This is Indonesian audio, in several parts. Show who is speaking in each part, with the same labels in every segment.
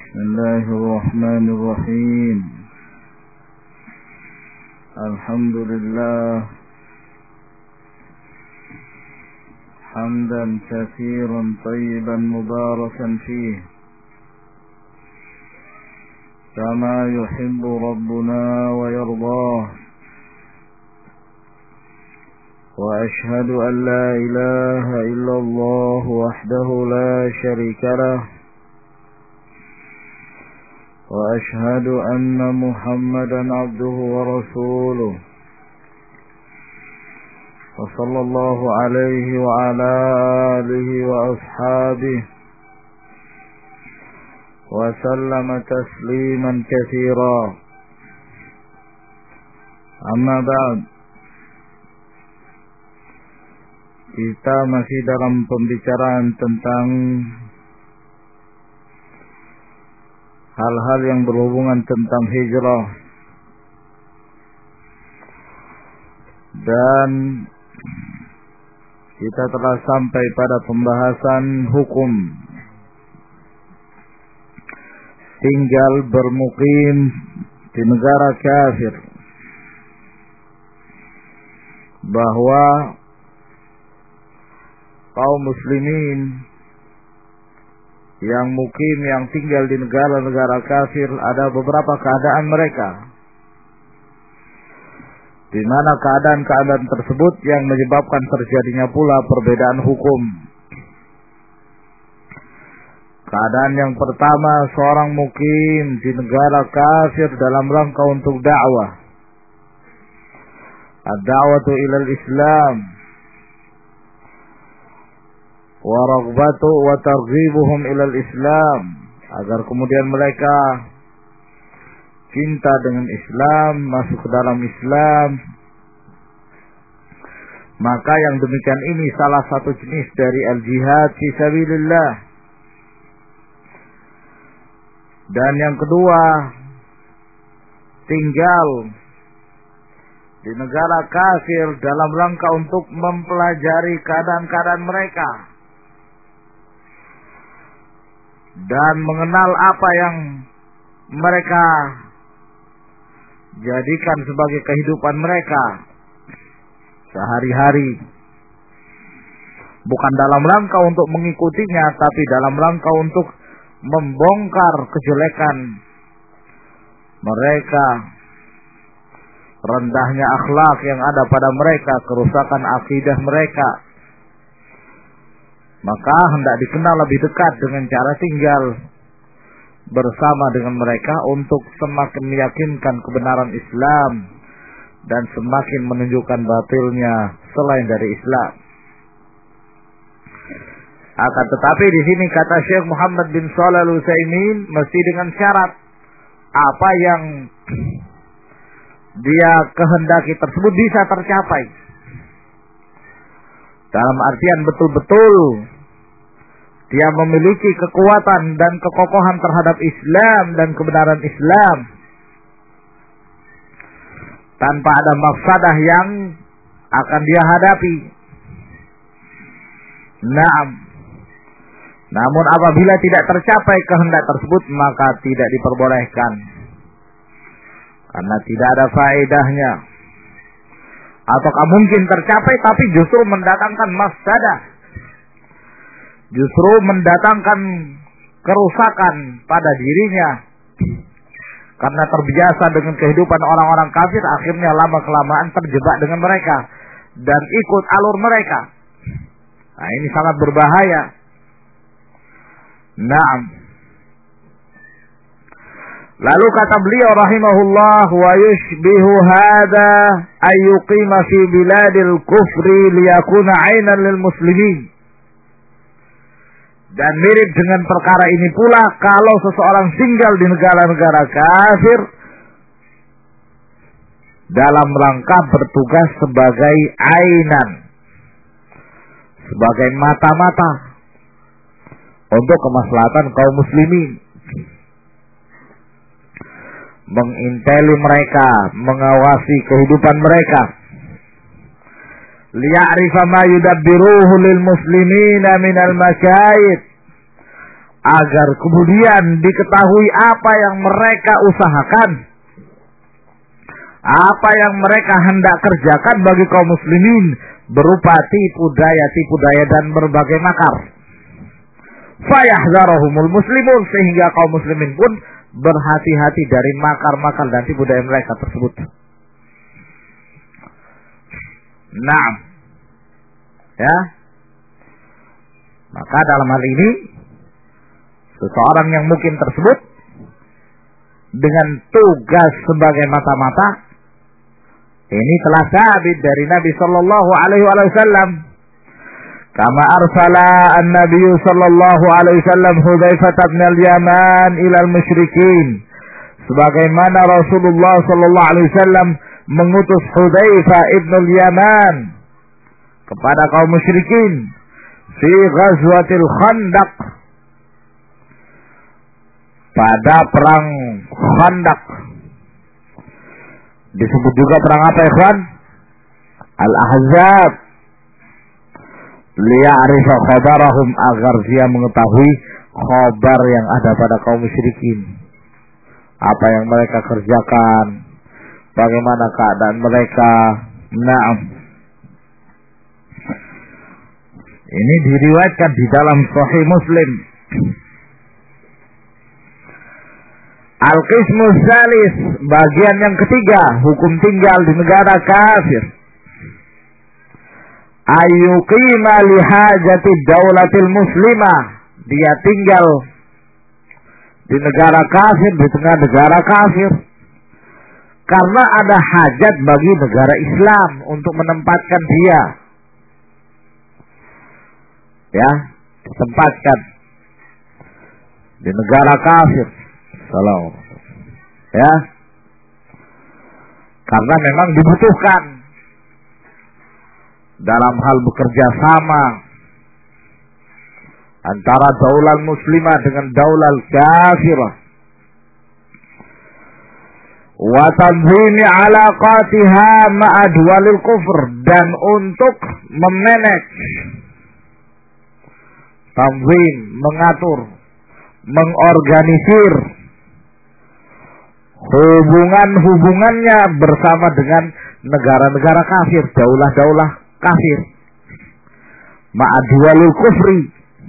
Speaker 1: بسم الله الرحمن الرحيم. الحمد لله حمدا كثيرا طيبا مباركا فيه كما يحب ربنا ويرضاه، وأشهد أن لا إله إلا الله وحده لا شريك له، وأشهد أن محمدا عبده ورسوله، وصلى الله عليه وعلى آله وأصحابه وسلم تسليما كثيرا. أما بعد, kita masih dalam pembicaraan tentang hal-hal yang berhubungan tentang hijrah, dan kita telah sampai pada pembahasan hukum tinggal bermukim di negara kafir, bahwa kaum muslimin yang mukim, yang tinggal di negara-negara kafir, ada beberapa keadaan mereka, di mana keadaan-keadaan tersebut yang menyebabkan terjadinya pula perbedaan hukum. Keadaan yang pertama, seorang mukim di negara kafir dalam rangka untuk dakwah, ad-da'watu ilal Islam, wa raghbatu wa targhibuhum ilal Islam, agar kemudian mereka cinta dengan Islam, masuk ke dalam Islam. Maka yang demikian ini salah satu jenis dari al-jihad fi sabilillah. Dan yang kedua, tinggal di negara kafir dalam rangka untuk mempelajari keadaan-keadaan mereka dan mengenal apa yang mereka jadikan sebagai kehidupan mereka sehari-hari, bukan dalam rangka untuk mengikutinya, tapi dalam rangka untuk membongkar kejelekan mereka, rendahnya akhlak yang ada pada mereka, kerusakan akidah mereka. Maka hendak dikenal lebih dekat dengan cara tinggal bersama dengan mereka untuk semakin meyakinkan kebenaran Islam dan semakin menunjukkan batilnya selain dari Islam. Akan tetapi di sini kata Syekh Muhammad bin Shalih Al-Utsaimin, mesti dengan syarat apa yang dia kehendaki tersebut bisa tercapai. Dalam artian betul-betul dia memiliki kekuatan dan kekokohan terhadap Islam dan kebenaran Islam, tanpa ada mafsadah yang akan dia hadapi. Namun apabila tidak tercapai kehendak tersebut, maka tidak diperbolehkan, karena tidak ada faedahnya. Ataukah mungkin tercapai tapi justru mendatangkan mafsadah, justru mendatangkan kerusakan pada dirinya, karena terbiasa dengan kehidupan orang-orang kafir, akhirnya lama-kelamaan terjebak dengan mereka dan ikut alur mereka. Nah, ini sangat berbahaya. Lalu kata beliau rahimahullah, wa yushbihu hadza ay yuqima fi biladil kufri liyakuna 'ainan lil muslimin. Dan mirip dengan perkara ini pula kalau seseorang tinggal di negara-negara kafir dalam rangka bertugas sebagai ainan, sebagai mata-mata untuk kemaslahatan kaum muslimin, menginteli mereka, mengawasi kehidupan mereka, liya'rifa ma yudabbiruhu lil muslimina minal masyayid, agar kemudian diketahui apa yang mereka usahakan, apa yang mereka hendak kerjakan bagi kaum muslimin berupa tipu daya dan berbagai makar. Fayahzarahumul muslimun, sehingga kaum muslimin pun berhati-hati dari makar-makar dan tipu daya mereka tersebut. Naam. Ya. Maka dalam hal ini seseorang yang mungkin tersebut dengan tugas sebagai mata-mata ini telah sabit dari Nabi sallallahu alaihi wasallam. Kama arsala an-nabiy sallallahu alaihi wasallam Hudzaifah bin al-Yaman ila al-musyrikin. Sebagaimana Rasulullah sallallahu alaihi wasallam mengutus Hudzaifah ibn al-Yaman kepada kaum musyrikin fi ghazwatil Khandaq, pada perang Khandaq. Disebut juga perang apa, ikhwan? Al-Ahzab. Liya'rifa khabarahum, agar dia mengetahui khabar yang ada pada kaum musyrikin, apa yang mereka kerjakan, bagaimana keadaan mereka. Naam. Ini diriwayatkan di dalam Sahih Muslim. Al-Qismu Salis, bagian yang ketiga, hukum tinggal di negara kafir. Ayyuqima lihajati daulatil muslimah, dia tinggal di negara kafir, di tengah negara kafir, karena ada hajat bagi negara Islam untuk menempatkan dia. Ya, ditempatkan di negara kafir. Salam. Ya. Karena memang dibutuhkan dalam hal bekerja sama antara daulah muslimah dengan daulah kafirah. Wa tanzimi alaqatiha ma'a duwalil kufr, dan untuk memanage, tanzim, mengatur, mengorganisir hubungannya bersama dengan negara-negara kafir, daulah-daulah kafir, ma'adwalul kufri.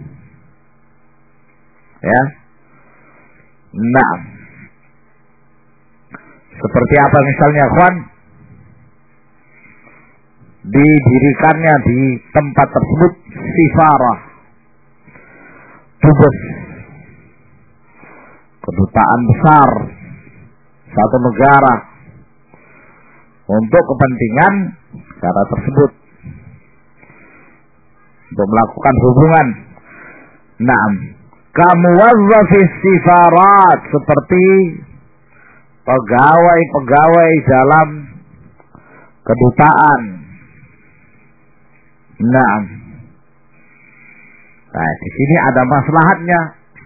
Speaker 1: Ya. Nah, seperti apa misalnya, kawan? Didirikannya di tempat tersebut sifarah, dubes, kedutaan besar satu negara untuk kepentingan negara tersebut, untuk melakukan hubungan. Naam, kamuwazzafis sifarat, seperti pegawai-pegawai dalam kedutaan. Naam. Nah, di sini ada maslahatnya,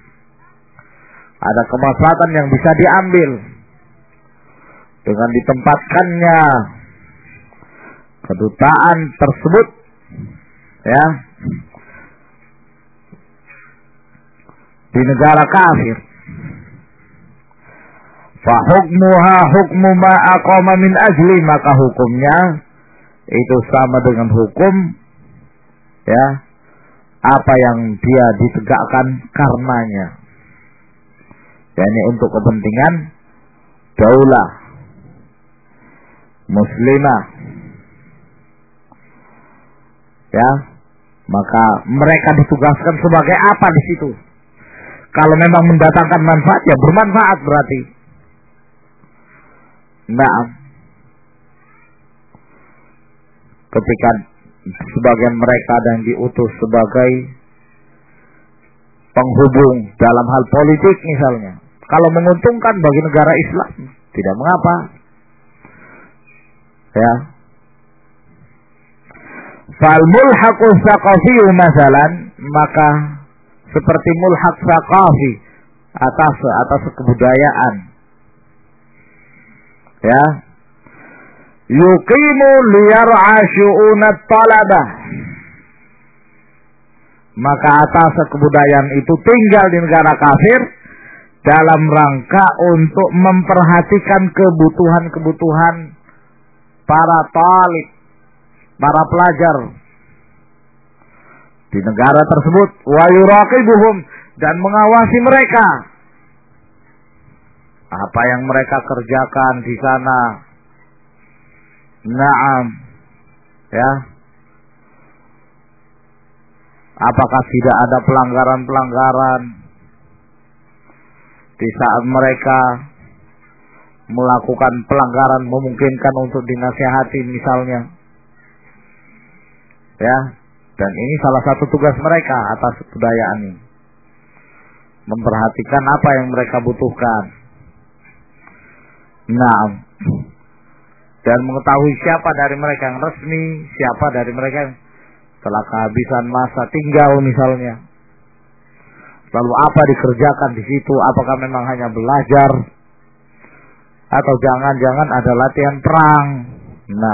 Speaker 1: ada kemaslahatan yang bisa diambil dengan ditempatkannya kedutaan tersebut, ya, di negara kafir. Fa hukmuha hukmu ma aqama min ajli, maka hukumnya itu sama dengan hukum, ya, apa yang dia ditegakkan karenanya, yakni untuk kepentingan daulah muslimah. Ya, maka mereka ditugaskan sebagai apa di situ? Kalau memang mendatangkan manfaat, ya bermanfaat berarti. Nah, ketika sebagian mereka yang diutus sebagai penghubung dalam hal politik misalnya, kalau menguntungkan bagi negara Islam, tidak mengapa. Ya. Fal mulhaqus saqafi masalan, maka seperti mulhaq saqafi, atas kebudayaan. Ya. Yuqimu liyar'a syu'unat talabah, Maka atas kebudayaan itu tinggal di negara kafir dalam rangka untuk memperhatikan kebutuhan-kebutuhan para talib, para pelajar di negara tersebut, wa yuraqibuhum, dan mengawasi mereka. Apa yang mereka kerjakan di sana. Naam. Ya. Apakah tidak ada pelanggaran-pelanggaran di saat mereka melakukan pelanggaran memungkinkan untuk dinasihati misalnya. Ya. Dan ini salah satu tugas mereka atas kebudayaan ini. Memperhatikan apa yang mereka butuhkan. Nah, dan mengetahui siapa dari mereka yang resmi, siapa dari mereka yang telah kehabisan masa tinggal misalnya. Lalu apa dikerjakan di situ? Apakah memang hanya belajar atau jangan-jangan ada latihan perang? Nah,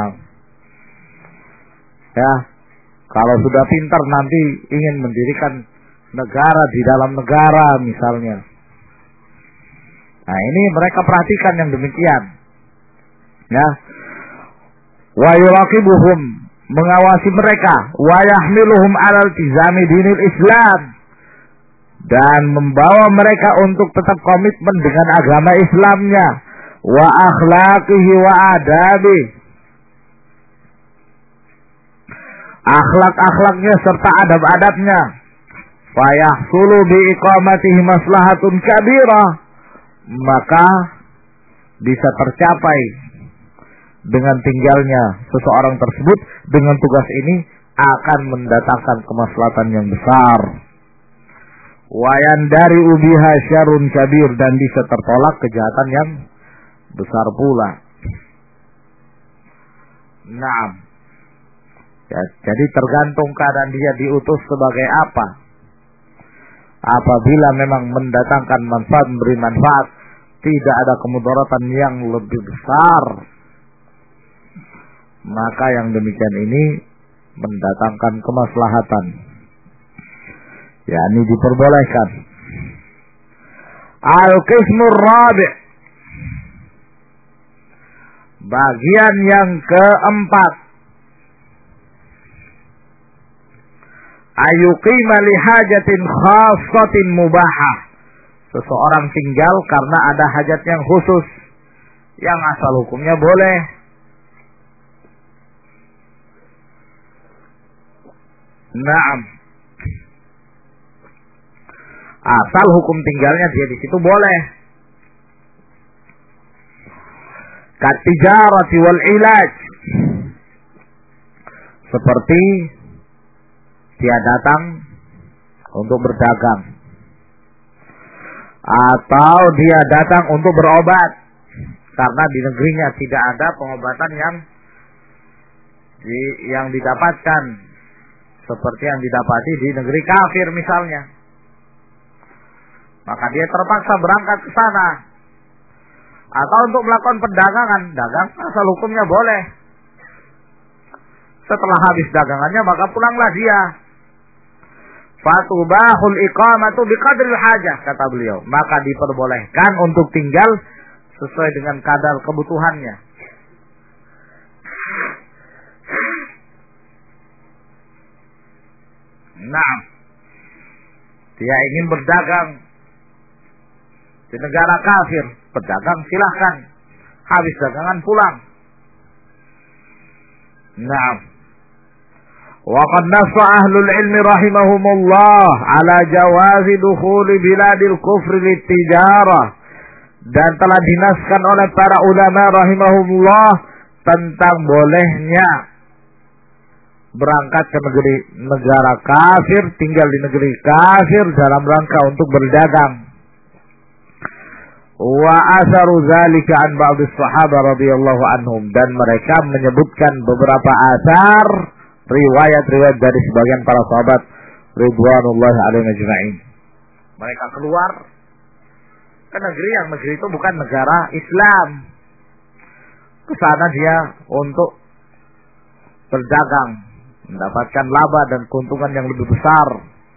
Speaker 1: ya, kalau sudah pintar nanti ingin mendirikan negara di dalam negara misalnya. Nah, ini mereka perhatikan yang demikian. Ya. Wa yuraqibuhum, mengawasi mereka, wa yahmiluhum 'ala iltizami dinil Islam, dan membawa mereka untuk tetap komitmen dengan agama Islamnya, wa akhlaqihi wa adabi, akhlak-akhlaknya serta adab-adabnya. Fa yahsulu bi iqamatihi maslahatun kabirah, maka bisa tercapai dengan tinggalnya seseorang tersebut dengan tugas ini akan mendatangkan kemaslahatan yang besar. Wayan dari ubiha syarun kabir, dan bisa tertolak kejahatan yang besar pula. Naam. Ya, jadi tergantung keadaan dia diutus sebagai apa. Apabila memang mendatangkan manfaat, memberi manfaat, tidak ada kemudaratan yang lebih besar, maka yang demikian ini mendatangkan kemaslahatan. Ya, ini diperbolehkan. Al-qismur rabi', bagian yang keempat, ayuqima li hajatin khassatin mubahah, seseorang tinggal karena ada hajat yang khusus yang asal hukumnya boleh. Naam. Asal hukum tinggalnya dia di situ boleh. Katijarati wal ilaj, seperti dia datang untuk berdagang, atau dia datang untuk berobat karena di negerinya tidak ada pengobatan yang didapatkan seperti yang didapati di negeri kafir misalnya. Maka dia terpaksa berangkat ke sana. Atau untuk melakukan perdagangan, dagang asal hukumnya boleh. Setelah habis dagangannya maka pulanglah dia. Fatubahul iqamatu biqadril hajah, kata beliau. Maka diperbolehkan untuk tinggal sesuai dengan kadar kebutuhannya. Nah, dia ingin berdagang di negara kafir, berdagang silahkan. Habis dagangan pulang. Nah, wa qad nassa ahlul ilmi rahimahumullah ala jawazi dukhuli biladil kufri litijarah, dan telah dinaskan oleh para ulama rahimahumullah tentang bolehnya berangkat ke negara kafir, tinggal di negeri kafir dalam rangka untuk berdagang. Wa asaru zalika an ba'd as-sahabah radhiyallahu anhum, dan mereka menyebutkan beberapa asar, riwayat-riwayat dari sebagian para sahabat ridwanullahi alaihim ajma'in. Mereka keluar ke negeri yang negeri itu bukan negara Islam. Ke sana dia untuk berdagang, mendapatkan laba dan keuntungan yang lebih besar.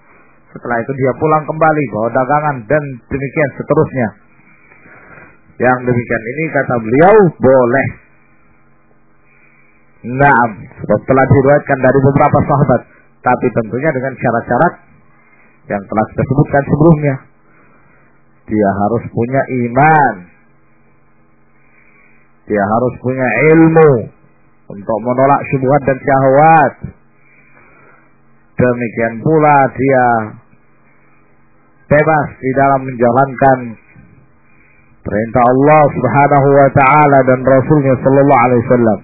Speaker 1: Setelah itu dia pulang kembali bawa dagangan dan demikian seterusnya. Yang demikian ini kata beliau boleh. Naam, sebab telah diriwayatkan dari beberapa sahabat, tapi tentunya dengan syarat-syarat yang telah kita sebutkan sebelumnya. Dia harus punya iman, dia harus punya ilmu untuk menolak syubhat dan syahwat. Demikian pula dia bebas di dalam menjalankan perintah Allah Subhanahu wa taala dan Rasulnya sallallahu alaihi wasallam.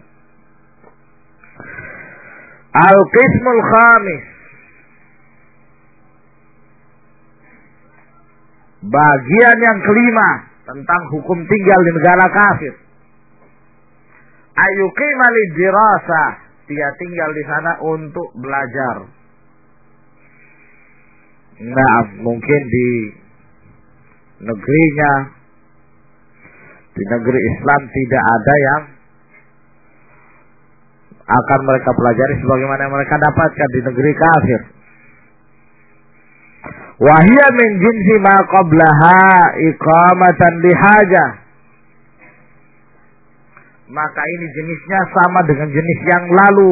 Speaker 1: Al-qismul khamis, bagian yang kelima tentang hukum tinggal di negara kafir. Ayyuqima lid-dirasah, dia tinggal di sana untuk belajar. Nah, mungkin di negerinya, di negeri Islam tidak ada yang akan mereka pelajari sebagaimana yang mereka dapatkan di negeri kafir. Wahia min jinsi ma qablaha iqamatan lihajah. Maka ini jenisnya sama dengan jenis yang lalu.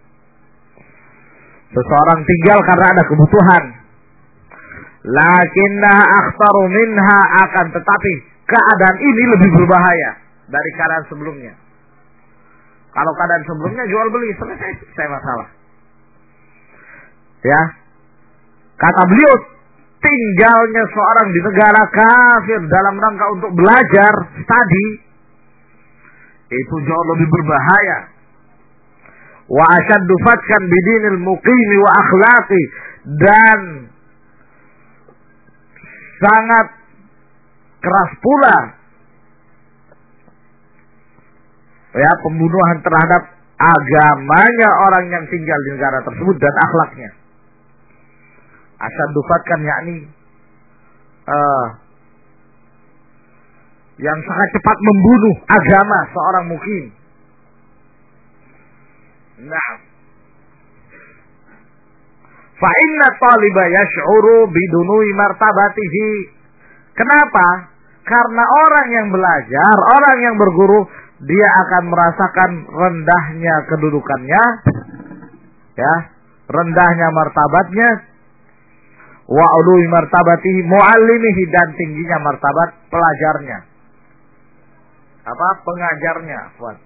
Speaker 1: Seseorang tinggal karena ada kebutuhan. Lakinnaha akhtaru minha, akan tetapi keadaan ini lebih berbahaya dari keadaan sebelumnya. Kalau keadaan sebelumnya jual beli selesai masalah. Ya. Kata beliau, tinggalnya seorang di negara kafir dalam rangka untuk belajar, studi, itu jauh lebih berbahaya. Wa ashaddu fatkan bidinil muqimi wa akhlaqi, dan sangat keras pula ya pembunuhan terhadap agamanya orang yang tinggal di negara tersebut dan akhlaknya. Ashaddu fatkan yakni yang sangat cepat membunuh agama seorang mukim. Nah, fa inna taliba yash'uru bidunui martabatihi. Kenapa? Karena orang yang belajar, orang yang berguru, dia akan merasakan rendahnya kedudukannya, ya, rendahnya martabatnya, wa ului martabatihi muallimihi, dan tingginya martabat pelajarnya. Apa? Pengajarnya.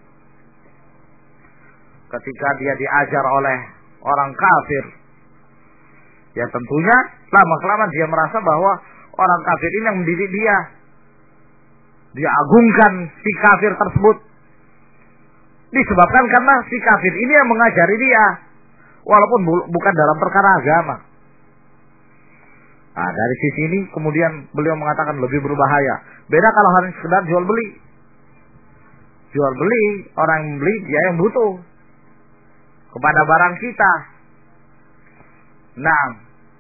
Speaker 1: Ketika dia diajar oleh orang kafir, ya tentunya lama-kelamaan dia merasa bahwa orang kafir ini yang mendidik dia. Dia agungkan si kafir tersebut. Disebabkan karena si kafir ini yang mengajari dia. Walaupun bukan dalam perkara agama. Nah, dari sisi ini kemudian beliau mengatakan lebih berbahaya. Beda kalau hanya sekedar jual beli. Jual beli, orang yang beli dia yang butuh kepada barang kita. Nah,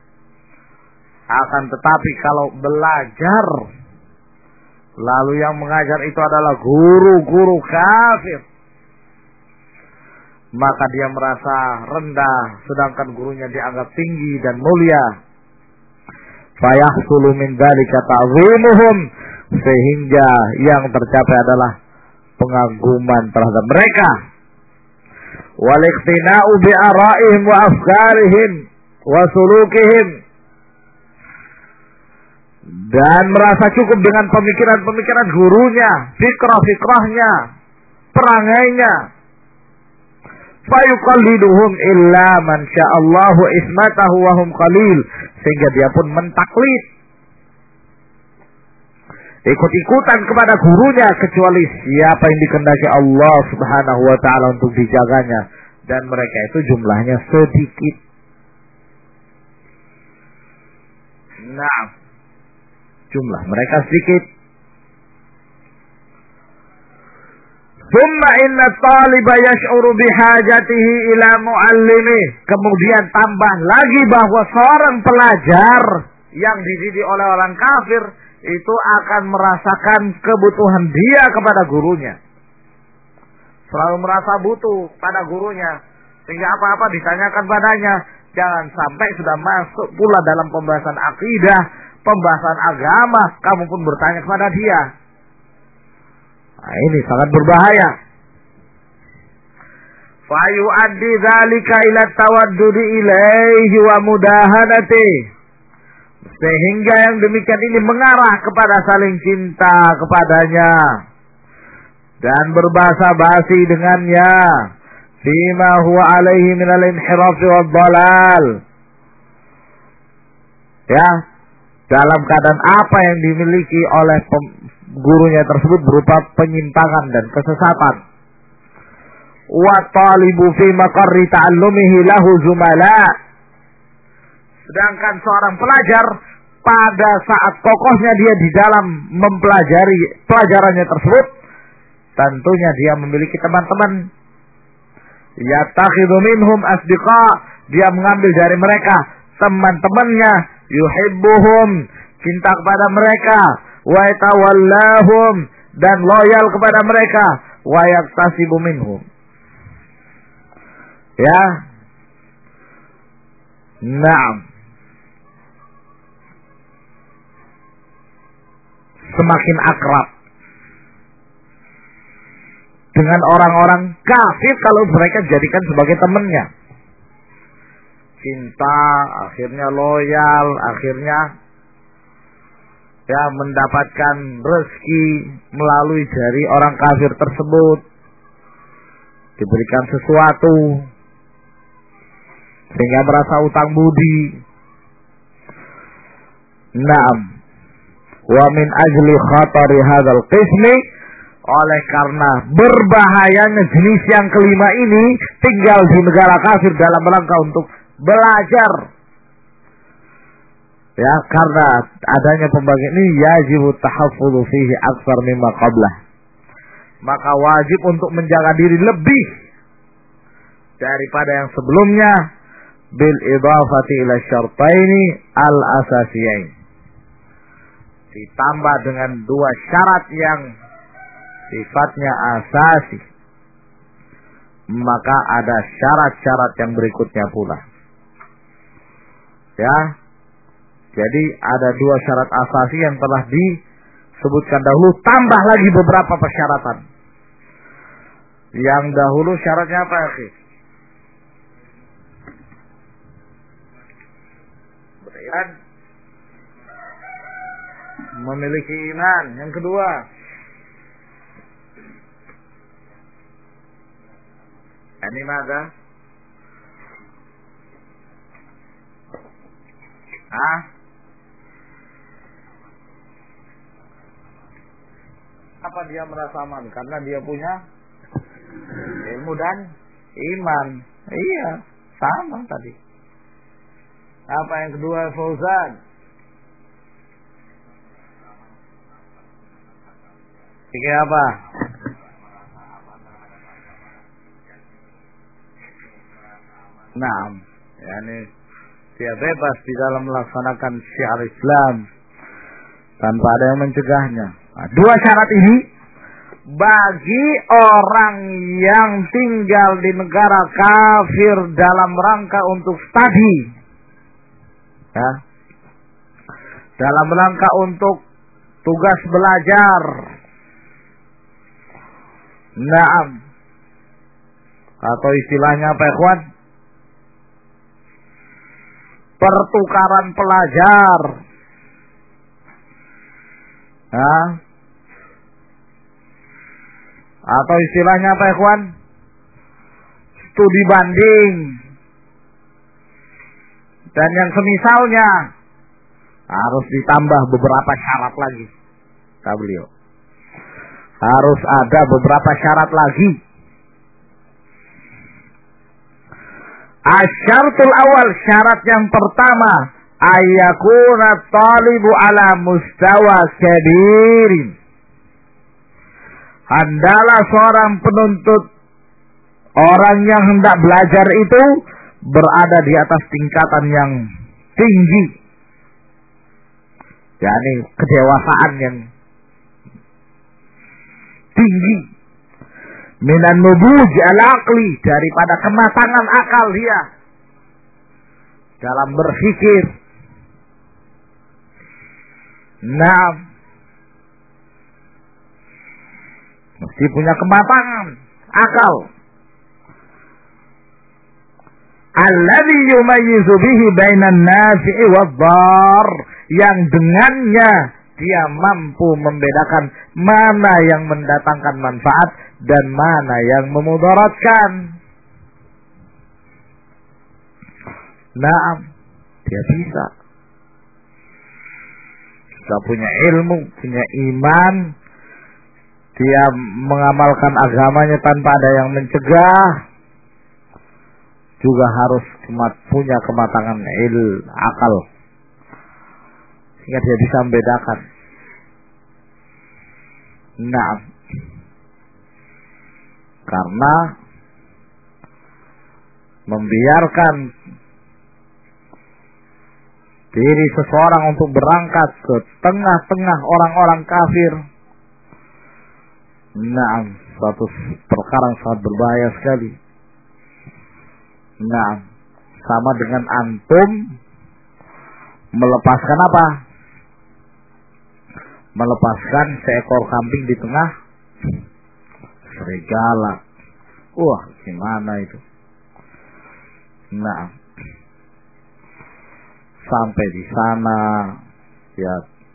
Speaker 1: akan tetapi kalau belajar lalu yang mengajar itu adalah guru-guru kafir, maka dia merasa rendah sedangkan gurunya dianggap tinggi dan mulia. Fayahsulu min dzalika ta'zimuhum, sehingga yang tercapai adalah pengaguman terhadap mereka. Wal iqtina'u bi ara'ihim wa afkarihim wa sulukihim, dan merasa cukup dengan pemikiran-pemikiran gurunya, fikrah-fikrahnya, perangainya. Fayuqalliduhum illa man sya'allahu ismatahu wa hum qalil, sehingga dia pun mentaklid, ikut-ikutan kepada gurunya, kecuali siapa yang dikehendaki Allah Subhanahu wa taala untuk dijaganya, dan mereka itu jumlahnya sedikit. Nah, jumlah mereka sedikit. Thumma inna taliba yash'uru bihajatihi ila muallimi. Kemudian tambah lagi bahwa seorang pelajar yang dididik oleh orang kafir itu akan merasakan kebutuhan dia kepada gurunya. Selalu merasa butuh pada gurunya, sehingga apa-apa ditanyakan padanya, Jangan sampai sudah masuk pula dalam pembahasan akidah, pembahasan agama, kamu pun bertanya kepada dia. Nah, ini sangat berbahaya. Fa yu'addi dzalika ila tawaddudi ilaihi wa mudahanati. Sehingga yang demikian ini mengarah kepada saling cinta kepadanya dan berbahasa basi dengannya. Fima huwa alaihi minal inhirafi wad dalal. Ya, dalam keadaan apa yang dimiliki oleh gurunya tersebut berupa penyimpangan dan kesesatan. Wa talibu fi maqarri ta'allumihi lahu zumala. Sedangkan seorang pelajar pada saat kokohnya dia di dalam mempelajari pelajarannya tersebut, tentunya dia memiliki teman-teman. Yattakhidhu minhum asdiqa, dia mengambil dari mereka teman-temannya, yuhibbuhum, cinta kepada mereka, wa yatawallahum, dan loyal kepada mereka, wa yaktasibu minhum. Ya. Naam. Semakin akrab dengan orang-orang kafir kalau mereka jadikan sebagai temannya. Cinta, akhirnya loyal, akhirnya ya mendapatkan rezeki melalui dari orang kafir tersebut. Diberikan sesuatu sehingga merasa utang budi. Naam. Wa min ajli khatari hadzal qismi, oleh karena berbahayanya jenis yang kelima ini tinggal di negara kafir dalam rangka untuk belajar. Ya, karena adanya pembagian ini yajibu tahaffudzu fihi aktsar mimma qablah. Maka wajib untuk menjaga diri lebih daripada yang sebelumnya bil idafati ila syartaini al asasiyain. Ditambah dengan dua syarat yang sifatnya asasi. Maka ada syarat-syarat yang berikutnya pula. Ya. Jadi ada dua syarat asasi yang telah disebutkan dahulu, tambah lagi beberapa persyaratan. Yang dahulu syaratnya apa, akhi? Beriman, memiliki iman. Yang kedua, ini mana? Apa dia merasa aman? Karena dia punya ilmu dan iman. Iya, sama tadi. Apa yang kedua, Fauzan? Ini apa? Nah, yakni dia bebas di dalam melaksanakan syiar Islam tanpa ada yang mencegahnya. Nah, dua syarat ini bagi orang yang tinggal di negara kafir dalam rangka untuk studi, ya, dalam rangka untuk tugas belajar. Naam. Atau istilahnya apa, ikhwan? Pertukaran pelajar. Nah, atau istilahnya apa, ikhwan? Studi banding. Dan yang semisalnya harus ditambah beberapa syarat lagi. Kata beliau, harus ada beberapa syarat lagi. Asyaratul awal, syarat yang pertama, ayyakuna talibu ala mustawa kabirin. Hendaklah seorang penuntut, orang yang hendak belajar itu berada di atas tingkatan yang tinggi, yakni kedewasaan yang tinggi, minan nubuj al-aqli, daripada kematangan akal dia. dalam berpikir. Nah, mesti punya kematangan akal. Alladzi yumayyizu bihi bainan nafi'i wad-dar, yang dengannya dia mampu membedakan mana yang mendatangkan manfaat dan mana yang memudaratkan. Naam, dia bisa. Dia punya ilmu, punya iman, dia mengamalkan agamanya tanpa ada yang mencegah, juga harus punya kematangan akal, sehingga dia bisa membedakan. Nah, karena membiarkan diri seseorang untuk berangkat ke tengah-tengah orang-orang kafir, nah, suatu perkara yang sangat berbahaya sekali. Nah, sama dengan antum melepaskan apa? Melepaskan seekor kambing di tengah serigala. Wah, gimana itu? Nah, sampai di sana, ya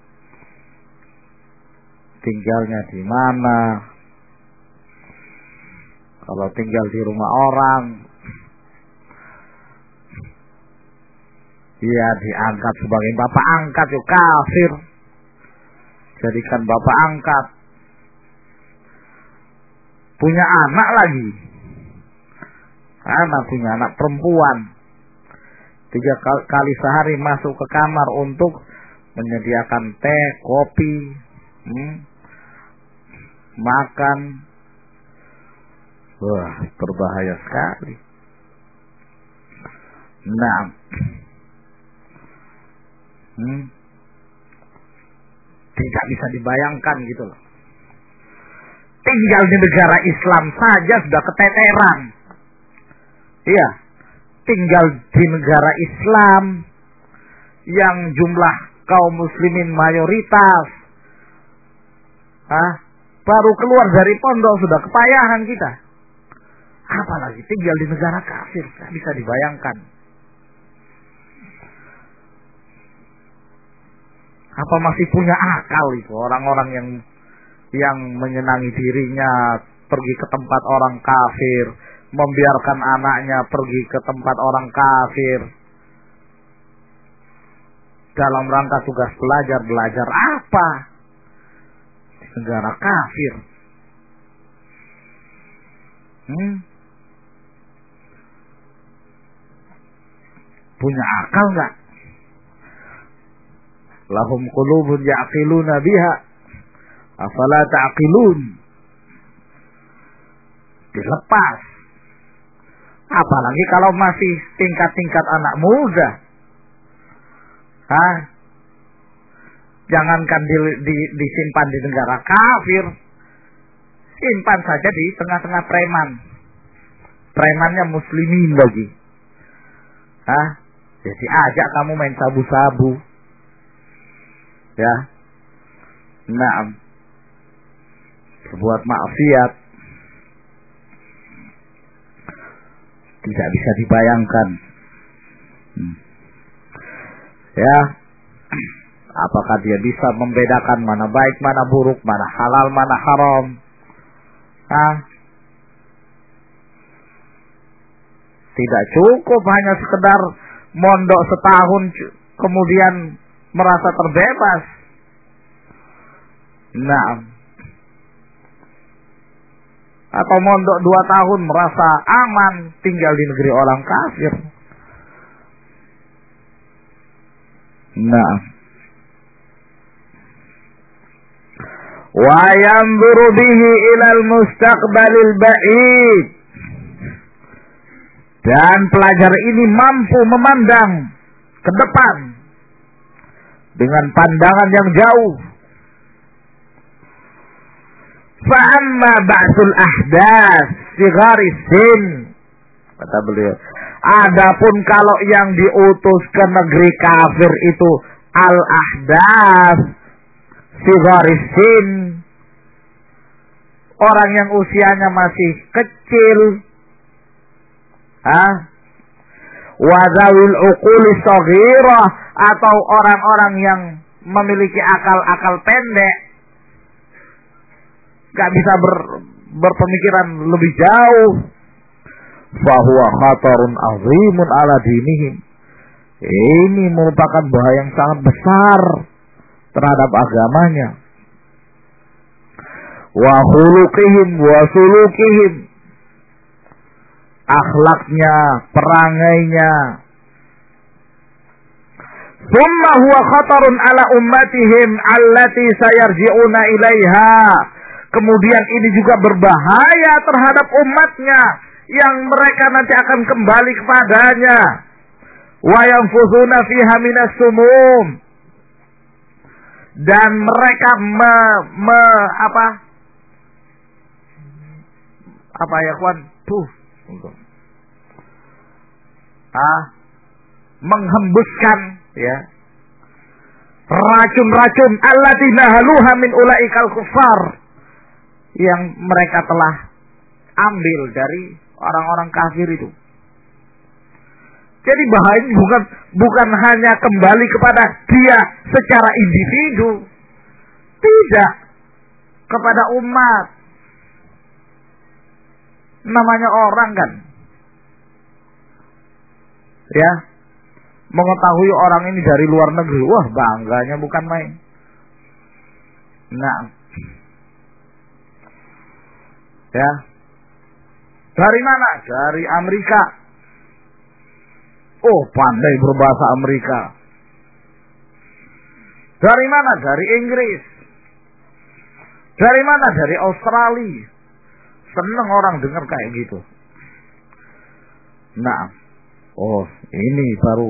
Speaker 1: tinggalnya di mana? Kalau tinggal di rumah orang, dia diangkat sebagai bapak angkat, yuk kafir. Jadikan bapak angkat. Punya anak lagi. Punya anak perempuan. 3 kali sehari masuk ke kamar untuk menyediakan teh, kopi, makan. Wah, berbahaya sekali. Nah, tidak bisa dibayangkan gitu loh. Tinggal di negara Islam saja sudah keteteran. Iya, tinggal di negara Islam yang jumlah kaum muslimin mayoritas, baru keluar dari pondok sudah kepayahan kita. Apalagi tinggal di negara kafir, tidak bisa dibayangkan. Apa masih punya akal itu orang-orang yang menyenangi dirinya pergi ke tempat orang kafir, membiarkan anaknya pergi ke tempat orang kafir dalam rangka tugas belajar apa? Di negara kafir. Punya akal enggak? Lahum qulubun ya'qiluna biha afala ta'qilun. Dilepas. Apalagi kalau masih tingkat-tingkat anak muda. Jangankan disimpan di negara kafir, simpan saja di tengah-tengah preman. Premannya muslimin lagi. Jadi ajak kamu main sabu-sabu. Ya. Naam. Berbuat maksiat. Tidak bisa dibayangkan. Ya. Apakah dia bisa membedakan mana baik, mana buruk, mana halal, mana haram? Tidak cukup hanya sekedar mondok setahun kemudian merasa terbebas. Nah, atau mondok 2 tahun merasa aman tinggal di negeri orang kafir. Nah, wa yanzuru bihi ila al-mustaqbalil ba'id. Dan pelajar ini mampu memandang ke depan dengan pandangan yang jauh. Fa'amma ba'sul ahdas sigari sin, kata beliau, Adapun kalau yang diutus ke negeri kafir itu al-ahdath sigarisin, orang yang usianya masih kecil, wadawil uquli saghirah, atau orang-orang yang memiliki akal-akal pendek, gak bisa berpemikiran lebih jauh, fahuwa khatarun azimun ala dinihim, ini merupakan bahaya yang sangat besar terhadap agamanya, wa khuluqihim wa sulukihim, akhlaknya, perangainya. Thumma huwa khatarun ala ummatihim allati sayarji'una ilaiha. Kemudian ini juga berbahaya terhadap umatnya yang mereka nanti akan kembali kepadanya. Wa yanfuzuna fiha minas sumum. Dan mereka apa ya kawan? Menghembuskan ya racun-racun allati nahaluha min ulaikal kuffar, yang mereka telah ambil dari orang-orang kafir itu. Jadi bahayanya bukan hanya kembali kepada dia secara individu, tidak, kepada umat. Namanya orang kan, ya, mengetahui orang ini dari luar negeri, wah bangganya bukan main. Nah, ya, dari mana? Dari Amerika. Oh, pandai berbahasa Amerika. Dari mana? Dari Inggris. Dari mana? Dari Australia. Seneng orang dengar kayak gitu. Nah, oh ini baru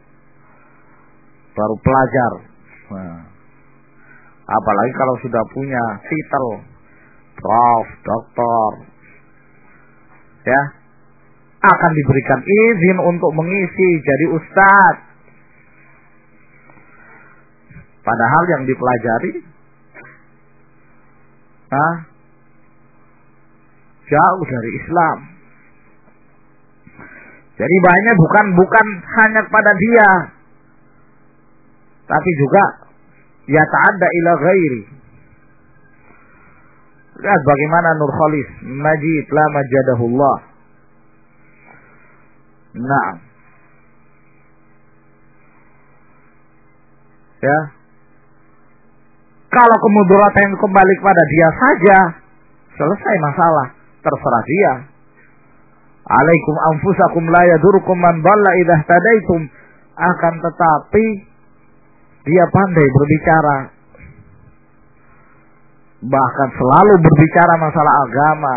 Speaker 1: pelajar. Nah, apalagi kalau sudah punya titel prof, doktor, ya, akan diberikan izin untuk mengisi jadi ustadz. Padahal yang dipelajari jauh dari Islam. Jadi bahayanya bukan hanya kepada dia, tapi juga ya ta'adda ila ghairi. Lihat bagaimana Nurkhalis Majid la majadahullah. Nah, ya, kalau kemudaratan kembali kepada dia saja, selesai masalah, terserah dia. Alaikum anfusakum la yadurukum man dhalla idza ihtadaitum. Akan tetapi dia pandai berbicara, bahkan selalu berbicara masalah agama,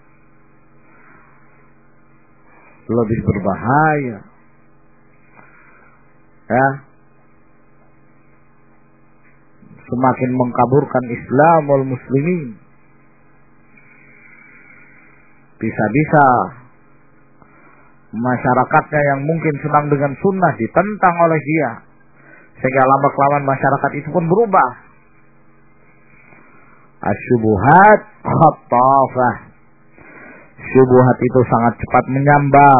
Speaker 1: lebih berbahaya, ya, semakin mengkaburkan Islam wal muslimin. Bisa-bisa masyarakatnya yang mungkin senang dengan sunnah ditentang oleh dia, sehingga lama-kelamaan masyarakat itu pun berubah. Asyubuhat khattafah. Syubuhat itu sangat cepat menyambar.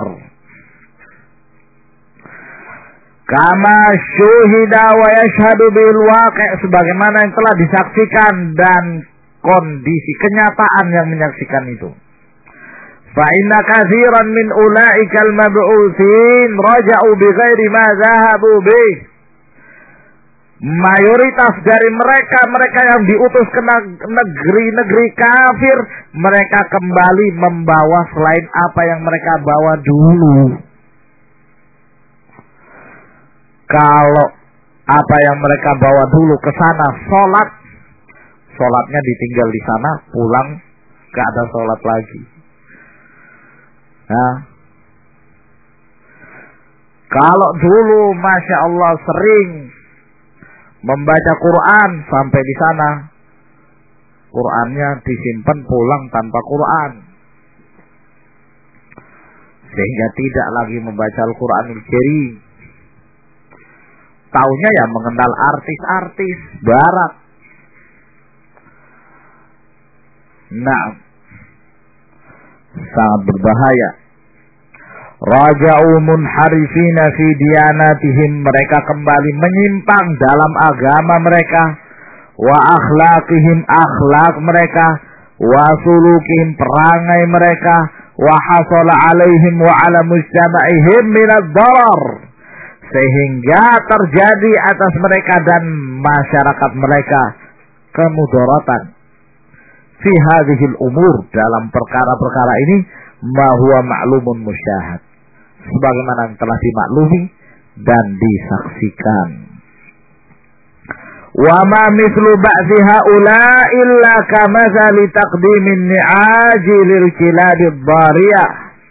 Speaker 1: Kama syuhida wa yashhadu bil waqi', sebagaimana yang telah disaksikan dan kondisi kenyataan yang menyaksikan itu. Fa inna katsiran min ulaikal mab'utsin raja'u bi ghairi ma dhahabu bih. Mayoritas dari mereka yang diutus ke negeri-negeri kafir, mereka kembali membawa selain apa yang mereka bawa dulu. Kalau apa yang mereka bawa dulu ke sana sholatnya ditinggal di sana, pulang gak ada sholat lagi. Nah, kalau dulu Masya Allah sering membaca Quran, sampai di sana Qurannya disimpan, pulang tanpa Quran. sehingga tidak lagi membaca Al-Qur'anul Karim. Taunya ya mengenal artis-artis barat. Nah, sangat berbahaya. Raja'u munharifina fi diyanatihim, mereka kembali menyimpang dalam agama mereka, wa akhlaqihim, akhlak mereka, wa sulukihim, perangai mereka, wa hasala alaihim wa ala mujtama'ihim minad darar, sehingga terjadi atas mereka dan masyarakat mereka kemudaratan fi hadhil umur, dalam perkara-perkara ini, ma huwa ma'lumun musyahad, sebagaimana yang telah dimaklumi dan disaksikan. Wa ma mithlu ba'thi haula illa kamathali taqdimin ni'aji lil kilabid dhariyah,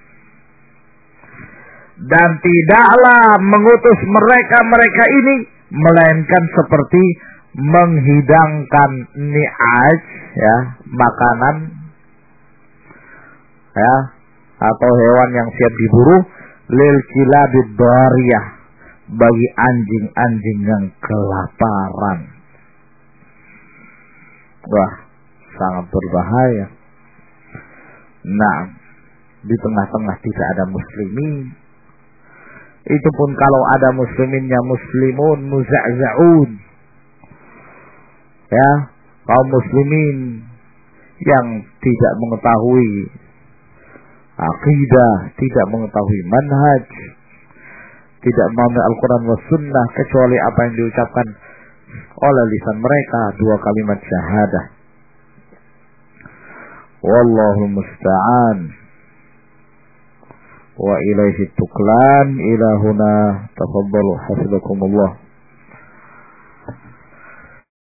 Speaker 1: dan tidaklah mengutus mereka ini melainkan seperti menghidangkan ni'aj, ya, makanan, ya, atau hewan yang siap diburu, lil kilabid dhariyah, bagi anjing-anjing yang kelaparan. Wah, sangat berbahaya. Nah, di tengah-tengah tidak ada muslimin. Itu pun kalau ada musliminnya muslimun muza'za'un, ya, kaum muslimin yang tidak mengetahui akidah, tidak mengetahui manhaj, tidak memahami Al-Quran wa Sunnah kecuali apa yang diucapkan oleh lisan mereka, dua kalimat syahadah. Wallahu musta'an wa ilaihi tuklan. Ilahuna tafaddalu hafizakumullah.